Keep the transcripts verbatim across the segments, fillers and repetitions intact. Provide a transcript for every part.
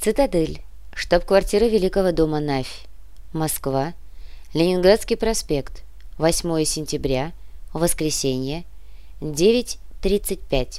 Цитадель. Штаб-квартира Великого дома Навь. Москва. Ленинградский проспект. восьмое сентября. Воскресенье. девять тридцать пять.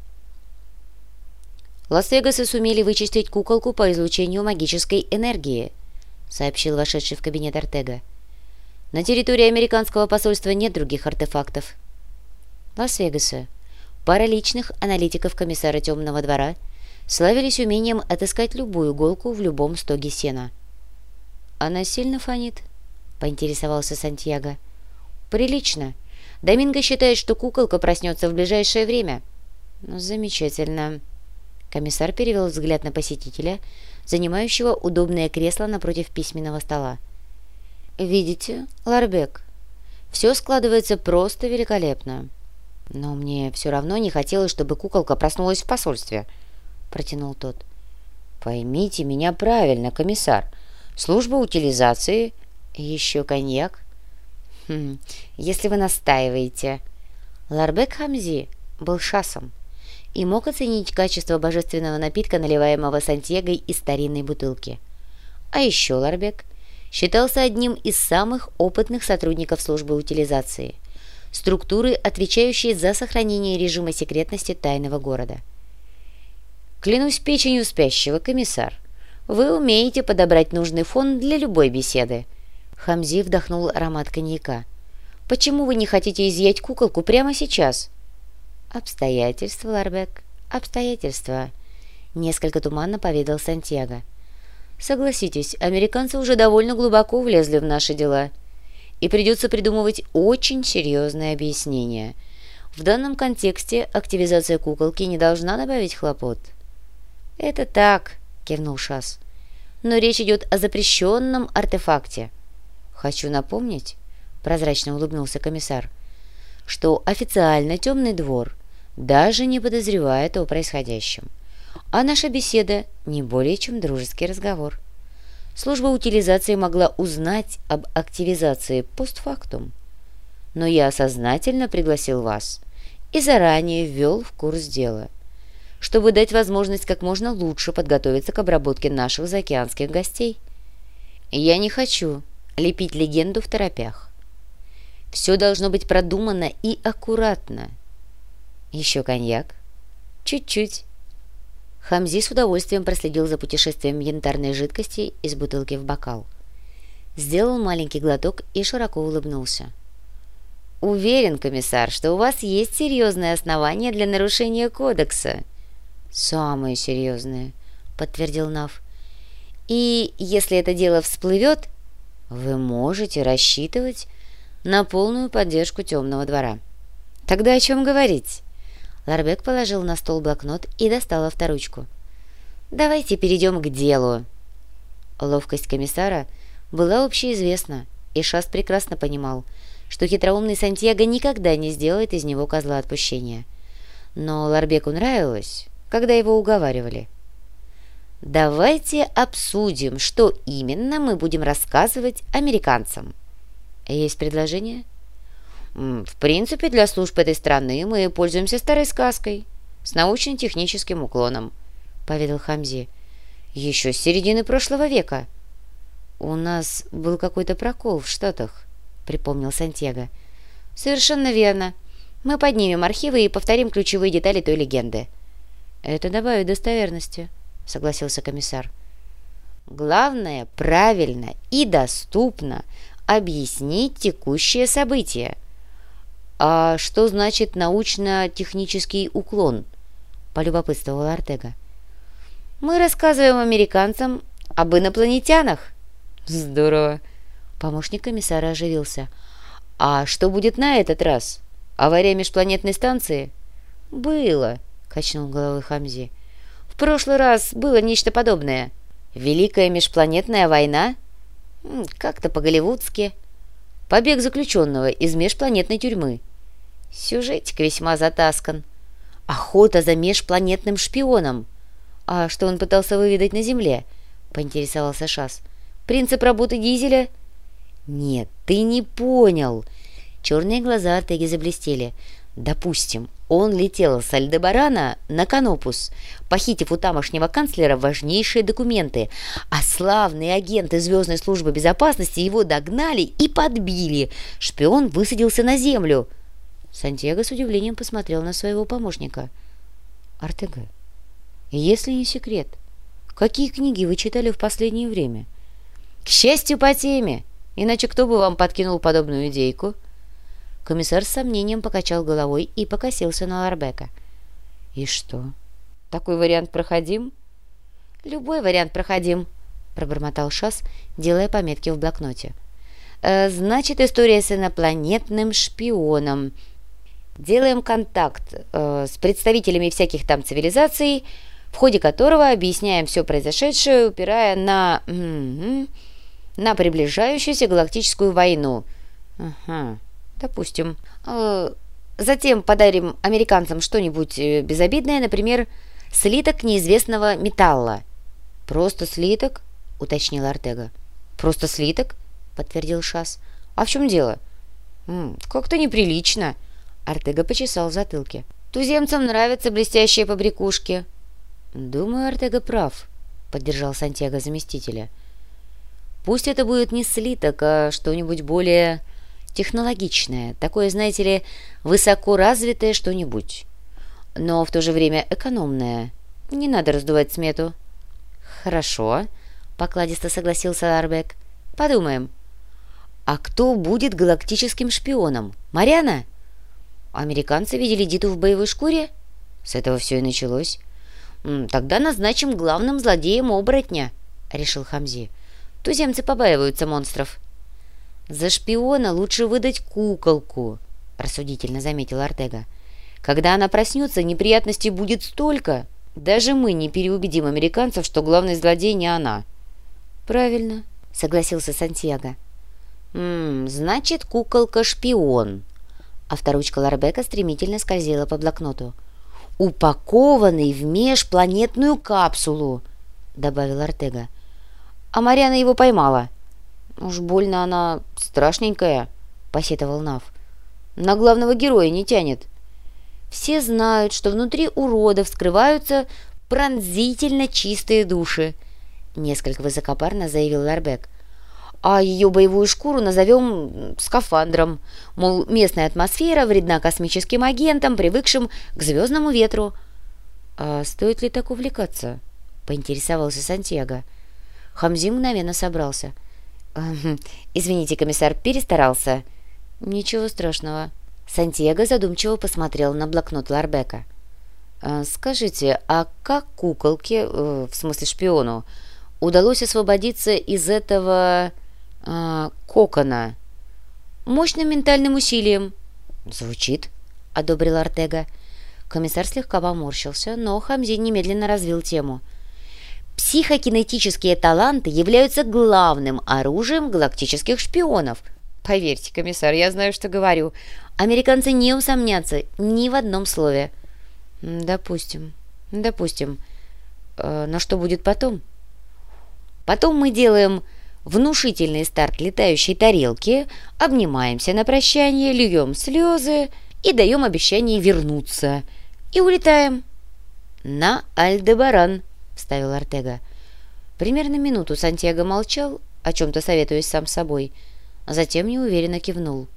«Лас-Вегасы сумели вычислить куколку по излучению магической энергии», — сообщил вошедший в кабинет Ортега. «На территории американского посольства нет других артефактов». Лас-Вегасы, пара личных аналитиков комиссара Темного двора, славились умением отыскать любую иголку в любом стоге сена. «Она сильно фонит?» — поинтересовался Сантьяго. «Прилично. Доминго считает, что куколка проснется в ближайшее время». «Ну, замечательно». Комиссар перевел взгляд на посетителя, занимающего удобное кресло напротив письменного стола. «Видите, Ларбек, все складывается просто великолепно. Но мне все равно не хотелось, чтобы куколка проснулась в посольстве», — протянул тот. «Поймите меня правильно, комиссар. Служба утилизации...» «Еще коньяк?» «Хм, если вы настаиваете...» Ларбек Хамзи был шасом и мог оценить качество божественного напитка, наливаемого Сантьяго из старинной бутылки. А еще Ларбек считался одним из самых опытных сотрудников службы утилизации, структуры, отвечающей за сохранение режима секретности тайного города. «Клянусь печенью спящего, комиссар, вы умеете подобрать нужный фон для любой беседы». Хамзи вдохнул аромат коньяка. «Почему вы не хотите изъять куколку прямо сейчас?» «Обстоятельства, Ларбек, обстоятельства», — несколько туманно поведал Сантьяго. «Согласитесь, американцы уже довольно глубоко влезли в наши дела, и придется придумывать очень серьезные объяснения. В данном контексте активизация куколки не должна добавить хлопот». «Это так», — кивнул Шас, — «но речь идет о запрещенном артефакте». «Хочу напомнить», — прозрачно улыбнулся комиссар, что официально Темный двор даже не подозревает о происходящем, а наша беседа не более чем дружеский разговор. Служба утилизации могла узнать об активизации постфактум, но я сознательно пригласил вас и заранее ввел в курс дела, чтобы дать возможность как можно лучше подготовиться к обработке наших заокеанских гостей. Я не хочу лепить легенду в торопях. Все должно быть продумано и аккуратно. Еще коньяк? Чуть-чуть». Хамзи с удовольствием проследил за путешествием янтарной жидкости из бутылки в бокал. Сделал маленький глоток и широко улыбнулся. «Уверен, комиссар, что у вас есть серьезные основания для нарушения кодекса». «Самые серьезные», — подтвердил Нав. «И если это дело всплывет, вы можете рассчитывать на полную поддержку Темного двора». «Тогда о чем говорить?» Ларбек положил на стол блокнот и достал авторучку. «Давайте перейдем к делу». Ловкость комиссара была общеизвестна, и Шас прекрасно понимал, что хитроумный Сантьяго никогда не сделает из него козла отпущения. Но Ларбеку нравилось, когда его уговаривали. «Давайте обсудим, что именно мы будем рассказывать американцам». «Есть предложение?» «В принципе, для служб этой страны мы пользуемся старой сказкой с научно-техническим уклоном», — поведал Хамзи. «Еще с середины прошлого века». «У нас был какой-то прокол в Штатах», — припомнил Сантьяго. «Совершенно верно. Мы поднимем архивы и повторим ключевые детали той легенды». «Это добавит достоверности», — согласился комиссар. «Главное, правильно и доступно объяснить текущее событие». «А что значит научно-технический уклон?» — полюбопытствовал Ортега. «Мы рассказываем американцам об инопланетянах». «Здорово!» — помощник комиссара оживился. «А что будет на этот раз? Авария межпланетной станции?» «Было», — качнул головой Хамзи. «В прошлый раз было нечто подобное. Великая межпланетная война? Как-то по-голливудски. Побег заключенного из межпланетной тюрьмы. Сюжетик весьма затаскан. Охота за межпланетным шпионом. А что он пытался выведать на Земле?» — поинтересовался Шас. «Принцип работы дизеля?» «Нет, ты не понял». Черные глаза Ортеги заблестели. «Допустим, Он летел с Альдебарана на Канопус, похитив у тамошнего канцлера важнейшие документы, а славные агенты Звездной службы безопасности его догнали и подбили. Шпион высадился на землю. Сантьяго с удивлением посмотрел на своего помощника. «Артега, если не секрет, какие книги вы читали в последнее время?» «К счастью, по теме, иначе кто бы вам подкинул подобную идейку?» Комиссар с сомнением покачал головой и покосился на Ларбека. «И что? Такой вариант проходим?» «Любой вариант проходим», — пробормотал Шас, делая пометки в блокноте. «Э, «Значит, история с инопланетным шпионом. Делаем контакт э, с представителями всяких там цивилизаций, в ходе которого объясняем все произошедшее, упирая на... м-м, на приближающуюся галактическую войну. Ага». «Допустим. Затем подарим американцам что-нибудь безобидное, например, слиток неизвестного металла». «Просто слиток?» — уточнил Артега. «Просто слиток?» — подтвердил Шас. «А в чем дело?» «М, «Как-то неприлично». Артега почесал в затылке. «Туземцам нравятся блестящие побрякушки». «Думаю, Артега прав», — поддержал Сантьяго заместителя. «Пусть это будет не слиток, а что-нибудь более... технологичное, такое, знаете ли, высокоразвитое что-нибудь, но в то же время экономное. Не надо раздувать смету». «Хорошо», — покладисто согласился Ларбек. «Подумаем. А кто будет галактическим шпионом? Мариана?» «Американцы видели Диту в боевой шкуре?» «С этого все и началось». «Тогда назначим главным злодеем оборотня», — решил Хамзи. «Туземцы побаиваются монстров». «За шпиона лучше выдать куколку», — рассудительно заметил Артега. «Когда она проснется, неприятностей будет столько. Даже мы не переубедим американцев, что главный злодей не она». «Правильно», — согласился Сантьяго. «М-м, значит, куколка-шпион». Авторучка Ларбека стремительно скользила по блокноту. «Упакованный в межпланетную капсулу», — добавил Артега. «А Мариана его поймала». «Уж больно она страшненькая», — посетовал Нав. «На главного героя не тянет». «Все знают, что внутри уродов скрываются пронзительно чистые души», — несколько высокопарно заявил Ларбек. «А ее боевую шкуру назовем скафандром. Мол, местная атмосфера вредна космическим агентам, привыкшим к звездному ветру». «А стоит ли так увлекаться?» — поинтересовался Сантьяго. Хамзи мгновенно собрался. «Извините, комиссар, перестарался». «Ничего страшного». Сантьяго задумчиво посмотрел на блокнот Ларбека. «Скажите, а как куколке, в смысле шпиону, удалось освободиться из этого э, кокона?» «Мощным ментальным усилием». «Звучит», — одобрил Артега. Комиссар слегка поморщился, но Хамзи немедленно развил тему. «Психокинетические таланты являются главным оружием галактических шпионов. Поверьте, комиссар, я знаю, что говорю. Американцы не усомнятся ни в одном слове». «Допустим, допустим. Э, но что будет потом?» «Потом мы делаем внушительный старт летающей тарелки, обнимаемся на прощание, льем слезы и даем обещание вернуться. И улетаем». «На Альдебаран», — вставил Артега. Примерно минуту Сантьяго молчал, о чем-то советуясь сам с собой, а затем неуверенно кивнул.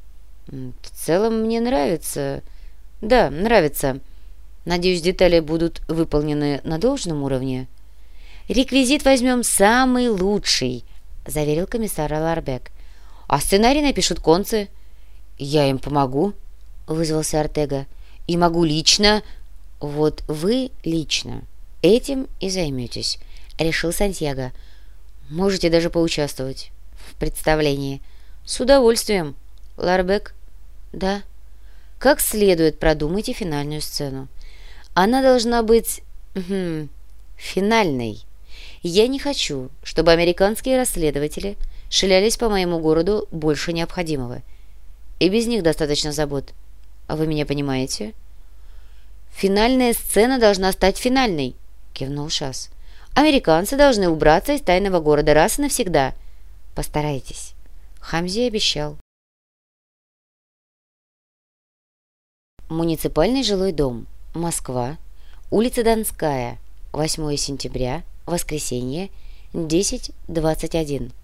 «В целом мне нравится. Да, нравится. Надеюсь, детали будут выполнены на должном уровне». «Реквизит возьмем самый лучший», — заверил комиссар Ларбек. «А сценарий напишут концы». «Я им помогу», — вызвался Артега. «И могу лично». «Вот вы лично этим и займетесь», — решил Сантьяго. «Можете даже поучаствовать в представлении». «С удовольствием». «Ларбек?» «Да». «Как следует продумайте финальную сцену. Она должна быть... Угу, финальной. Я не хочу, чтобы американские расследователи шлялись по моему городу больше необходимого. И без них достаточно забот. А вы меня понимаете?» «Финальная сцена должна стать финальной», — кивнул Шас. «Американцы должны убраться из тайного города раз и навсегда. Постарайтесь». Хамзи обещал. Муниципальный жилой дом. Москва. Улица Донская. восьмое сентября. Воскресенье. десять двадцать один.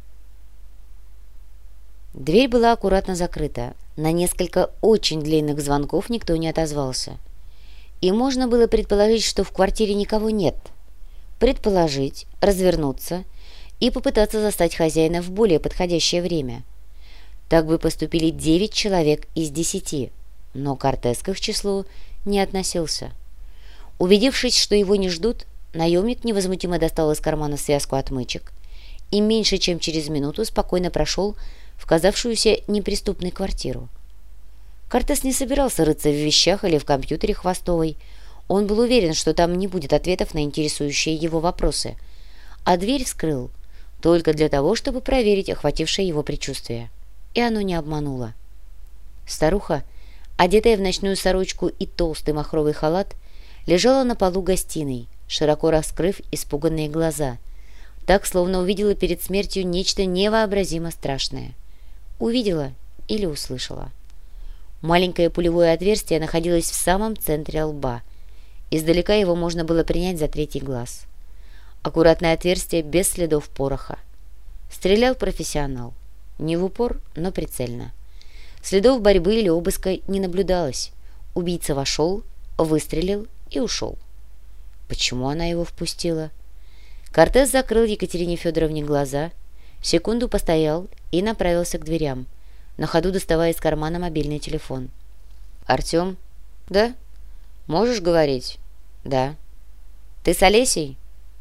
Дверь была аккуратно закрыта. На несколько очень длинных звонков никто не отозвался. И можно было предположить, что в квартире никого нет. Предположить, развернуться и попытаться застать хозяина в более подходящее время. Так бы поступили девять человек из десяти, но Кортес к их числу не относился. Убедившись, что его не ждут, наемник невозмутимо достал из кармана связку отмычек и меньше чем через минуту спокойно прошел в казавшуюся неприступной квартиру. Кортес не собирался рыться в вещах или в компьютере Хвостовой. Он был уверен, что там не будет ответов на интересующие его вопросы, а дверь вскрыл только для того, чтобы проверить охватившее его предчувствие. И оно не обмануло. Старуха, одетая в ночную сорочку и толстый махровый халат, лежала на полу гостиной, широко раскрыв испуганные глаза, так, словно увидела перед смертью нечто невообразимо страшное. Увидела или услышала. Маленькое пулевое отверстие находилось в самом центре лба. Издалека его можно было принять за третий глаз. Аккуратное отверстие без следов пороха. Стрелял профессионал. Не в упор, но прицельно. Следов борьбы или обыска не наблюдалось. Убийца вошел, выстрелил и ушел. Почему она его впустила? Кортес закрыл Екатерине Федоровне глаза, секунду постоял и направился к дверям, на ходу доставая из кармана мобильный телефон. «Артем?» «Да?» «Можешь говорить?» «Да». «Ты с Олесей?»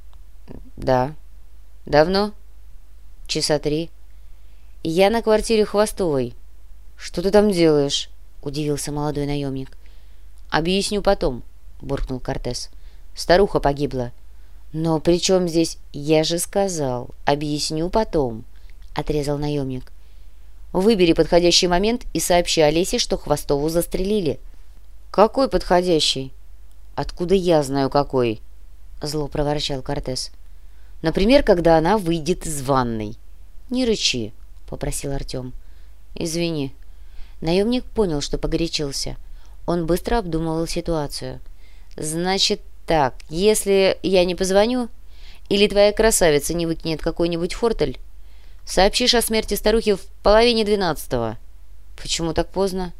«Да». «Давно?» «Часа три». «Я на квартире Хвостовой». «Что ты там делаешь?» — удивился молодой наемник. «Объясню потом», — буркнул Кортес. «Старуха погибла». «Но при чем здесь...» «Я же сказал, объясню потом», — отрезал наемник. «Выбери подходящий момент и сообщи Олесе, что Хвостову застрелили». «Какой подходящий?» «Откуда я знаю, какой?» — зло проворчал Кортес. «Например, когда она выйдет из ванной». «Не рычи», — попросил Артем. «Извини». Наемник понял, что погорячился. Он быстро обдумывал ситуацию. «Значит так, если я не позвоню, или твоя красавица не выкинет какой-нибудь фортель, сообщишь о смерти старухи в половине двенадцатого». «Почему так поздно?»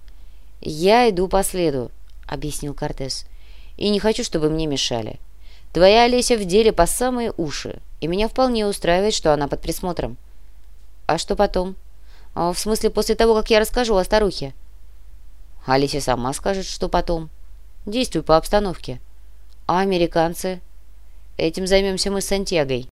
«Я иду по следу», — объяснил Кортес. «И не хочу, чтобы мне мешали. Твоя Олеся в деле по самые уши, и меня вполне устраивает, что она под присмотром». «А что потом?» «В смысле, после того, как я расскажу о старухе?» «Олеся сама скажет, что потом. Действуй по обстановке». «А американцы?» «Этим займемся мы с Сантьягой».